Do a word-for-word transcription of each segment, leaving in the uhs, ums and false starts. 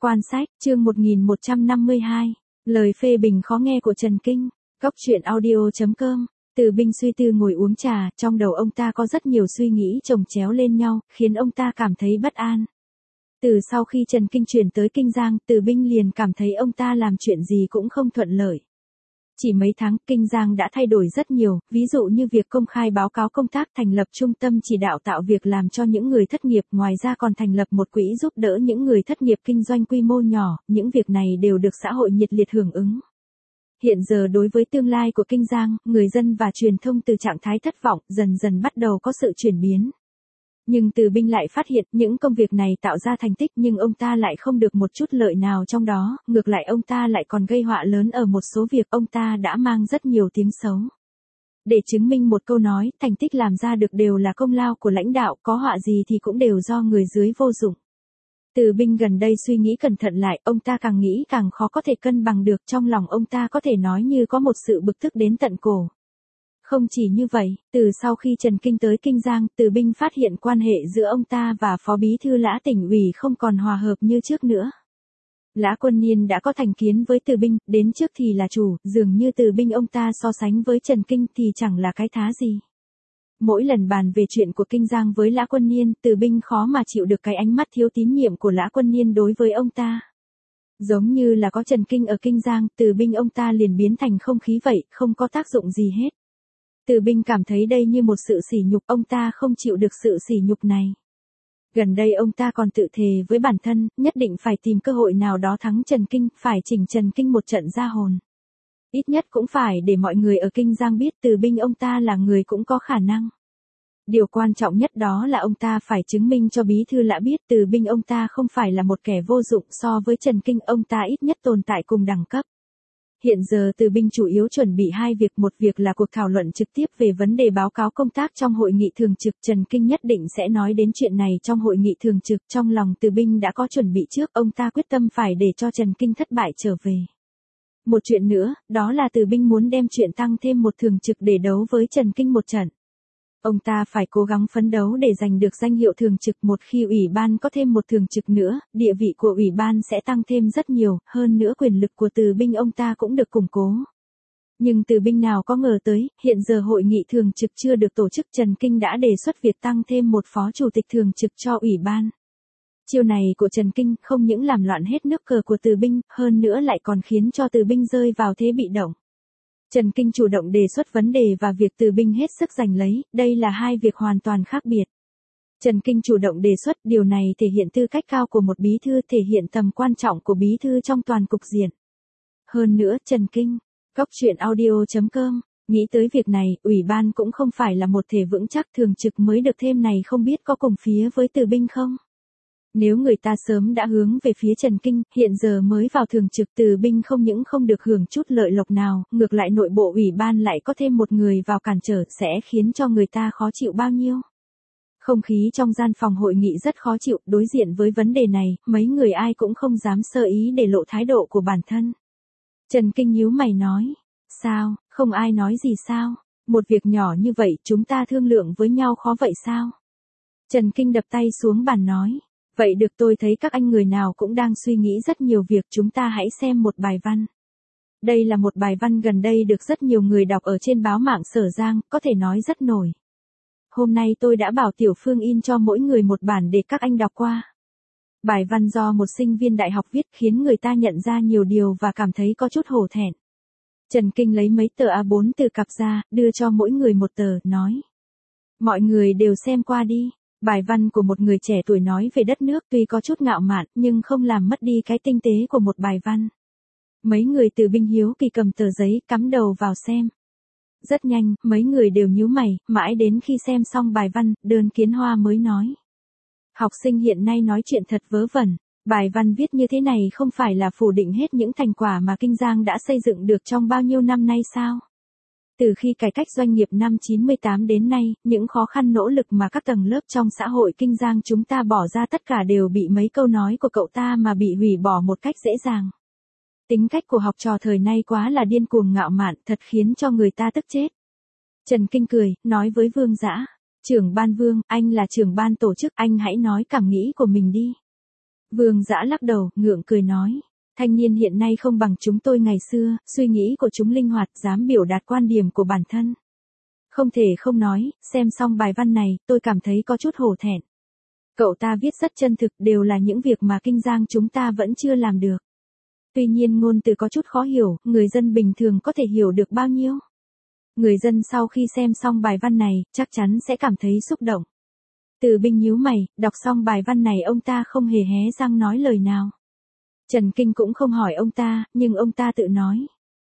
Quan sách, chương một nghìn một trăm năm mươi hai. Lời phê bình khó nghe của Trần Kinh. Góc truyện audio chấm com. Từ Binh suy tư ngồi uống trà, trong đầu ông ta có rất nhiều suy nghĩ chồng chéo lên nhau, khiến ông ta cảm thấy bất an. Từ sau khi Trần Kinh chuyển tới Kinh Giang, Từ Binh liền cảm thấy ông ta làm chuyện gì cũng không thuận lợi. Chỉ mấy tháng, Kinh Giang đã thay đổi rất nhiều, ví dụ như việc công khai báo cáo công tác, thành lập trung tâm chỉ đạo tạo việc làm cho những người thất nghiệp, ngoài ra còn thành lập một quỹ giúp đỡ những người thất nghiệp kinh doanh quy mô nhỏ, những việc này đều được xã hội nhiệt liệt hưởng ứng. Hiện giờ đối với tương lai của Kinh Giang, người dân và truyền thông từ trạng thái thất vọng, dần dần bắt đầu có sự chuyển biến. Nhưng Từ Binh lại phát hiện những công việc này tạo ra thành tích nhưng ông ta lại không được một chút lợi nào trong đó, ngược lại ông ta lại còn gây họa lớn ở một số việc, ông ta đã mang rất nhiều tiếng xấu. Để chứng minh một câu nói, thành tích làm ra được đều là công lao của lãnh đạo, có họa gì thì cũng đều do người dưới vô dụng. Từ Binh gần đây suy nghĩ cẩn thận lại, ông ta càng nghĩ càng khó có thể cân bằng được, trong lòng ông ta có thể nói như có một sự bực tức đến tận cổ. Không chỉ như vậy, từ sau khi Trần Kinh tới Kinh Giang, Từ Binh phát hiện quan hệ giữa ông ta và Phó Bí thư Lã Tỉnh ủy không còn hòa hợp như trước nữa. Lã Quân Niên đã có thành kiến với Từ Binh, đến trước thì là chủ, dường như Từ Binh ông ta so sánh với Trần Kinh thì chẳng là cái thá gì. Mỗi lần bàn về chuyện của Kinh Giang với Lã Quân Niên, Từ Binh khó mà chịu được cái ánh mắt thiếu tín nhiệm của Lã Quân Niên đối với ông ta. Giống như là có Trần Kinh ở Kinh Giang, Từ Binh ông ta liền biến thành không khí vậy, không có tác dụng gì hết. Từ Binh cảm thấy đây như một sự sỉ nhục, ông ta không chịu được sự sỉ nhục này. Gần đây ông ta còn tự thề với bản thân, nhất định phải tìm cơ hội nào đó thắng Trần Kinh, phải chỉnh Trần Kinh một trận ra hồn. Ít nhất cũng phải để mọi người ở Kinh Giang biết Từ Binh ông ta là người cũng có khả năng. Điều quan trọng nhất đó là ông ta phải chứng minh cho Bí thư Lã biết Từ Binh ông ta không phải là một kẻ vô dụng, so với Trần Kinh ông ta ít nhất tồn tại cùng đẳng cấp. Hiện giờ Từ Binh chủ yếu chuẩn bị hai việc, một việc là cuộc thảo luận trực tiếp về vấn đề báo cáo công tác trong hội nghị thường trực, Trần Kinh nhất định sẽ nói đến chuyện này trong hội nghị thường trực, trong lòng Từ Binh đã có chuẩn bị trước, ông ta quyết tâm phải để cho Trần Kinh thất bại trở về. Một chuyện nữa, đó là Từ Binh muốn đem chuyện tăng thêm một thường trực để đấu với Trần Kinh một trận. Ông ta phải cố gắng phấn đấu để giành được danh hiệu thường trực, một khi ủy ban có thêm một thường trực nữa, địa vị của ủy ban sẽ tăng thêm rất nhiều, hơn nữa quyền lực của Từ Binh ông ta cũng được củng cố. Nhưng Từ Binh nào có ngờ tới, hiện giờ hội nghị thường trực chưa được tổ chức, Trần Kinh đã đề xuất việc tăng thêm một phó chủ tịch thường trực cho ủy ban. Chiêu này của Trần Kinh không những làm loạn hết nước cờ của Từ Binh, hơn nữa lại còn khiến cho Từ Binh rơi vào thế bị động. Trần Kinh chủ động đề xuất vấn đề và việc Từ Binh hết sức giành lấy, đây là hai việc hoàn toàn khác biệt. Trần Kinh chủ động đề xuất, điều này thể hiện tư cách cao của một bí thư, thể hiện tầm quan trọng của bí thư trong toàn cục diện. Hơn nữa, Trần Kinh, góc truyện audio chấm com, nghĩ tới việc này, ủy ban cũng không phải là một thể vững chắc, thường trực mới được thêm này không biết có cùng phía với Từ Binh không? Nếu người ta sớm đã hướng về phía Trần Kinh, hiện giờ mới vào thường trực, Từ Binh không những không được hưởng chút lợi lộc nào, ngược lại nội bộ ủy ban lại có thêm một người vào cản trở, sẽ khiến cho người ta khó chịu bao nhiêu. Không khí trong gian phòng hội nghị rất khó chịu, đối diện với vấn đề này, mấy người ai cũng không dám sơ ý để lộ thái độ của bản thân. Trần Kinh nhíu mày nói, sao, không ai nói gì sao, một việc nhỏ như vậy chúng ta thương lượng với nhau khó vậy sao? Trần Kinh đập tay xuống bàn nói. Vậy được, tôi thấy các anh người nào cũng đang suy nghĩ rất nhiều việc, chúng ta hãy xem một bài văn. Đây là một bài văn gần đây được rất nhiều người đọc ở trên báo mạng Sở Giang, có thể nói rất nổi. Hôm nay tôi đã bảo Tiểu Phương in cho mỗi người một bản để các anh đọc qua. Bài văn do một sinh viên đại học viết khiến người ta nhận ra nhiều điều và cảm thấy có chút hổ thẹn. Trần Kinh lấy mấy tờ A bốn từ cặp ra, đưa cho mỗi người một tờ, nói. Mọi người đều xem qua đi. Bài văn của một người trẻ tuổi nói về đất nước tuy có chút ngạo mạn nhưng không làm mất đi cái tinh tế của một bài văn. Mấy người Từ Binh hiếu kỳ cầm tờ giấy cắm đầu vào xem. Rất nhanh, mấy người đều nhíu mày, mãi đến khi xem xong bài văn, Đơn Kiến Hoa mới nói. Học sinh hiện nay nói chuyện thật vớ vẩn, bài văn viết như thế này không phải là phủ định hết những thành quả mà Kinh Giang đã xây dựng được trong bao nhiêu năm nay sao? Từ khi cải cách doanh nghiệp năm chín mươi tám đến nay, những khó khăn nỗ lực mà các tầng lớp trong xã hội Kinh Giang chúng ta bỏ ra tất cả đều bị mấy câu nói của cậu ta mà bị hủy bỏ một cách dễ dàng. Tính cách của học trò thời nay quá là điên cuồng ngạo mạn, thật khiến cho người ta tức chết. Trần Kinh cười, nói với Vương Dã, trưởng ban Vương, anh là trưởng ban tổ chức, anh hãy nói cảm nghĩ của mình đi. Vương Dã lắc đầu, ngượng cười nói. Thanh niên hiện nay không bằng chúng tôi ngày xưa, suy nghĩ của chúng linh hoạt, dám biểu đạt quan điểm của bản thân. Không thể không nói, xem xong bài văn này, tôi cảm thấy có chút hổ thẹn. Cậu ta viết rất chân thực, đều là những việc mà Kinh Giang chúng ta vẫn chưa làm được. Tuy nhiên ngôn từ có chút khó hiểu, người dân bình thường có thể hiểu được bao nhiêu. Người dân sau khi xem xong bài văn này, chắc chắn sẽ cảm thấy xúc động. Từ Binh nhíu mày, đọc xong bài văn này ông ta không hề hé răng nói lời nào. Trần Kinh cũng không hỏi ông ta, nhưng ông ta tự nói.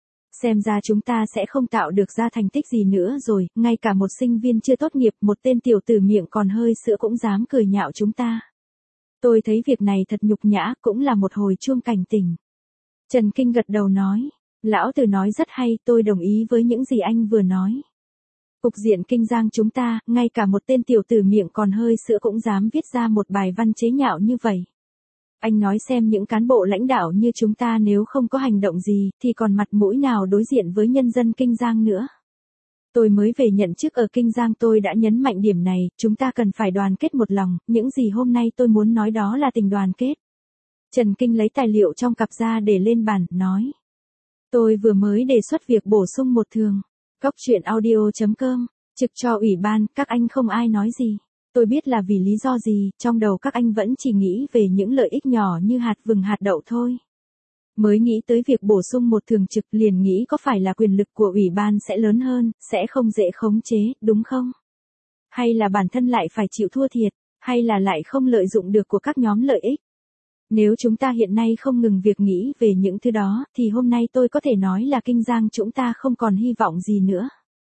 Xem ra chúng ta sẽ không tạo được ra thành tích gì nữa rồi, ngay cả một sinh viên chưa tốt nghiệp, một tên tiểu tử miệng còn hơi sữa cũng dám cười nhạo chúng ta. Tôi thấy việc này thật nhục nhã, cũng là một hồi chuông cảnh tỉnh. Trần Kinh gật đầu nói, lão tử nói rất hay, tôi đồng ý với những gì anh vừa nói. Cục diện Kinh Giang chúng ta, ngay cả một tên tiểu tử miệng còn hơi sữa cũng dám viết ra một bài văn chế nhạo như vậy. Anh nói xem những cán bộ lãnh đạo như chúng ta nếu không có hành động gì, thì còn mặt mũi nào đối diện với nhân dân Kinh Giang nữa. Tôi mới về nhận chức ở Kinh Giang tôi đã nhấn mạnh điểm này, chúng ta cần phải đoàn kết một lòng, những gì hôm nay tôi muốn nói đó là tình đoàn kết. Trần Kinh lấy tài liệu trong cặp ra để lên bàn, nói. Tôi vừa mới đề xuất việc bổ sung một thường. Góc truyện audio chấm com, trực cho ủy ban, các anh không ai nói gì. Tôi biết là vì lý do gì, trong đầu các anh vẫn chỉ nghĩ về những lợi ích nhỏ như hạt vừng hạt đậu thôi. Mới nghĩ tới việc bổ sung một thường trực liền nghĩ có phải là quyền lực của ủy ban sẽ lớn hơn, sẽ không dễ khống chế, đúng không? Hay là bản thân lại phải chịu thua thiệt, hay là lại không lợi dụng được của các nhóm lợi ích? Nếu chúng ta hiện nay không ngừng việc nghĩ về những thứ đó, thì hôm nay tôi có thể nói là Kinh Giang chúng ta không còn hy vọng gì nữa.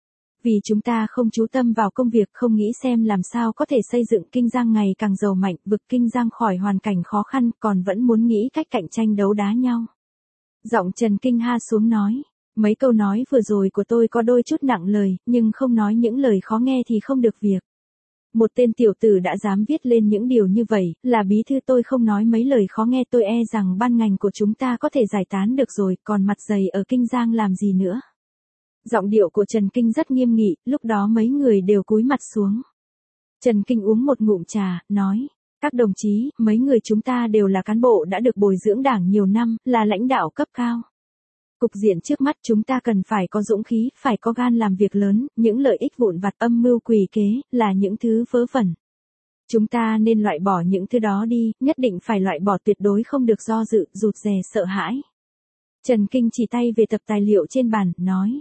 Vì chúng ta không chú tâm vào công việc, không nghĩ xem làm sao có thể xây dựng Kinh Giang ngày càng giàu mạnh, vực Kinh Giang khỏi hoàn cảnh khó khăn, còn vẫn muốn nghĩ cách cạnh tranh đấu đá nhau. Giọng Trần Kinh ha xuống nói, mấy câu nói vừa rồi của tôi có đôi chút nặng lời, nhưng không nói những lời khó nghe thì không được việc. Một tên tiểu tử đã dám viết lên những điều như vậy, là bí thư tôi không nói mấy lời khó nghe tôi e rằng ban ngành của chúng ta có thể giải tán được rồi, còn mặt dày ở Kinh Giang làm gì nữa. Giọng điệu của Trần Kinh rất nghiêm nghị, lúc đó mấy người đều cúi mặt xuống. Trần Kinh uống một ngụm trà, nói, các đồng chí, mấy người chúng ta đều là cán bộ đã được bồi dưỡng đảng nhiều năm, là lãnh đạo cấp cao. Cục diện trước mắt chúng ta cần phải có dũng khí, phải có gan làm việc lớn, những lợi ích vụn vặt âm mưu quỷ kế, là những thứ vớ vẩn. Chúng ta nên loại bỏ những thứ đó đi, nhất định phải loại bỏ tuyệt đối không được do dự, rụt rè sợ hãi. Trần Kinh chỉ tay về tập tài liệu trên bàn, nói.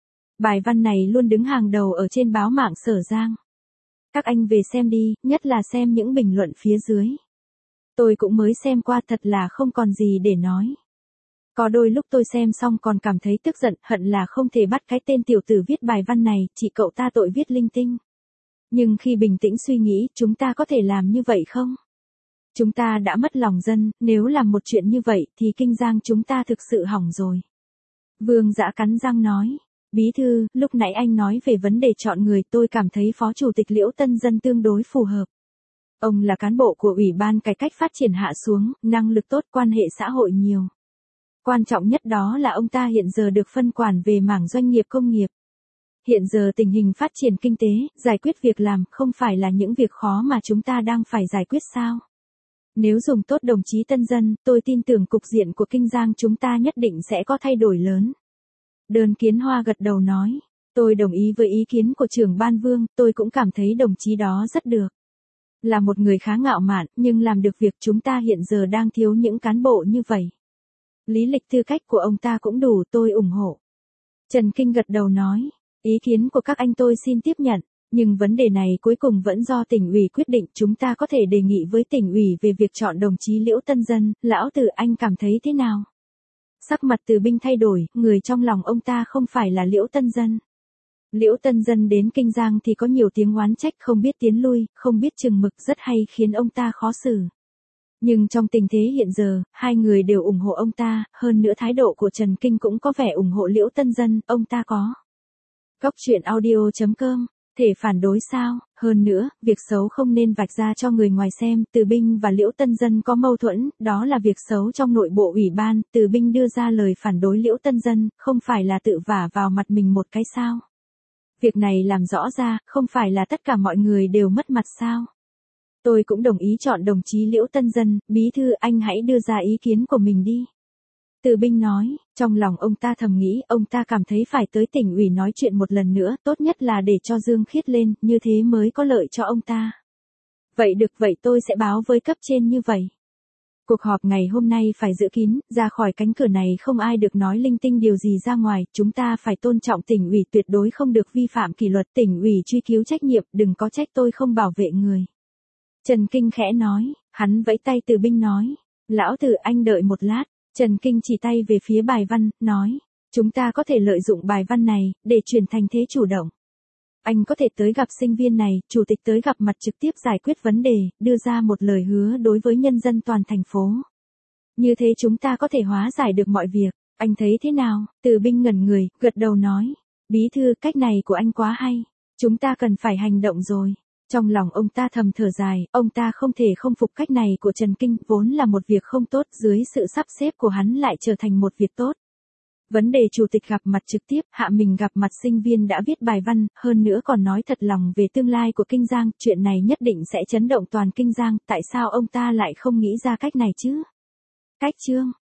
Bài văn này luôn đứng hàng đầu ở trên báo mạng Sở Giang. Các anh về xem đi, nhất là xem những bình luận phía dưới. Tôi cũng mới xem qua thật là không còn gì để nói. Có đôi lúc tôi xem xong còn cảm thấy tức giận, hận là không thể bắt cái tên tiểu tử viết bài văn này, chỉ cậu ta tội viết linh tinh. Nhưng khi bình tĩnh suy nghĩ, chúng ta có thể làm như vậy không? Chúng ta đã mất lòng dân, nếu làm một chuyện như vậy thì Kinh Giang chúng ta thực sự hỏng rồi. Vương Dã cắn răng nói. Bí thư, lúc nãy anh nói về vấn đề chọn người, tôi cảm thấy Phó Chủ tịch Liễu Tân Dân tương đối phù hợp. Ông là cán bộ của Ủy ban Cải cách Phát triển hạ xuống, năng lực tốt, quan hệ xã hội nhiều. Quan trọng nhất đó là ông ta hiện giờ được phân quản về mảng doanh nghiệp công nghiệp. Hiện giờ tình hình phát triển kinh tế, giải quyết việc làm, không phải là những việc khó mà chúng ta đang phải giải quyết sao? Nếu dùng tốt đồng chí Tân Dân, tôi tin tưởng cục diện của Kinh Giang chúng ta nhất định sẽ có thay đổi lớn. Đơn Kiến Hoa gật đầu nói, tôi đồng ý với ý kiến của trưởng ban Vương, tôi cũng cảm thấy đồng chí đó rất được. Là một người khá ngạo mạn, nhưng làm được việc chúng ta hiện giờ đang thiếu những cán bộ như vậy. Lý lịch tư cách của ông ta cũng đủ, tôi ủng hộ. Trần Kinh gật đầu nói, ý kiến của các anh tôi xin tiếp nhận, nhưng vấn đề này cuối cùng vẫn do tỉnh ủy quyết định, chúng ta có thể đề nghị với tỉnh ủy về việc chọn đồng chí Liễu Tân Dân, lão Từ anh cảm thấy thế nào? Sắc mặt Từ Binh thay đổi, người trong lòng ông ta không phải là Liễu Tân Dân. Liễu Tân Dân đến Kinh Giang thì có nhiều tiếng oán trách, không biết tiến lui, không biết chừng mực, rất hay khiến ông ta khó xử. Nhưng trong tình thế hiện giờ, hai người đều ủng hộ ông ta, hơn nữa thái độ của Trần Kinh cũng có vẻ ủng hộ Liễu Tân Dân, ông ta có. Góc truyện audio chấm com, thể phản đối sao? Hơn nữa, việc xấu không nên vạch ra cho người ngoài xem, Từ Binh và Liễu Tân Dân có mâu thuẫn, đó là việc xấu trong nội bộ ủy ban, Từ Binh đưa ra lời phản đối Liễu Tân Dân, không phải là tự vả vào mặt mình một cái sao? Việc này làm rõ ra, không phải là tất cả mọi người đều mất mặt sao? Tôi cũng đồng ý chọn đồng chí Liễu Tân Dân, bí thư anh hãy đưa ra ý kiến của mình đi. Từ Binh nói, trong lòng ông ta thầm nghĩ, ông ta cảm thấy phải tới tỉnh ủy nói chuyện một lần nữa, tốt nhất là để cho Dương Khiết lên, như thế mới có lợi cho ông ta. Vậy được, vậy tôi sẽ báo với cấp trên như vậy. Cuộc họp ngày hôm nay phải giữ kín, ra khỏi cánh cửa này không ai được nói linh tinh điều gì ra ngoài, chúng ta phải tôn trọng tỉnh ủy, tuyệt đối không được vi phạm kỷ luật, tỉnh ủy truy cứu trách nhiệm, đừng có trách tôi không bảo vệ người. Trần Kinh khẽ nói, hắn vẫy tay Từ Binh nói, lão Từ anh đợi một lát. Trần Kinh chỉ tay về phía bài văn, nói, chúng ta có thể lợi dụng bài văn này, để chuyển thành thế chủ động. Anh có thể tới gặp sinh viên này, chủ tịch tới gặp mặt trực tiếp giải quyết vấn đề, đưa ra một lời hứa đối với nhân dân toàn thành phố. Như thế chúng ta có thể hóa giải được mọi việc, anh thấy thế nào? Từ Binh ngẩn người, gật đầu nói, bí thư cách này của anh quá hay, chúng ta cần phải hành động rồi. Trong lòng ông ta thầm thở dài, ông ta không thể không phục cách này của Trần Kinh, vốn là một việc không tốt, dưới sự sắp xếp của hắn lại trở thành một việc tốt. Vấn đề chủ tịch gặp mặt trực tiếp, hạ mình gặp mặt sinh viên đã viết bài văn, hơn nữa còn nói thật lòng về tương lai của Kinh Giang, chuyện này nhất định sẽ chấn động toàn Kinh Giang, tại sao ông ta lại không nghĩ ra cách này chứ? Cách chương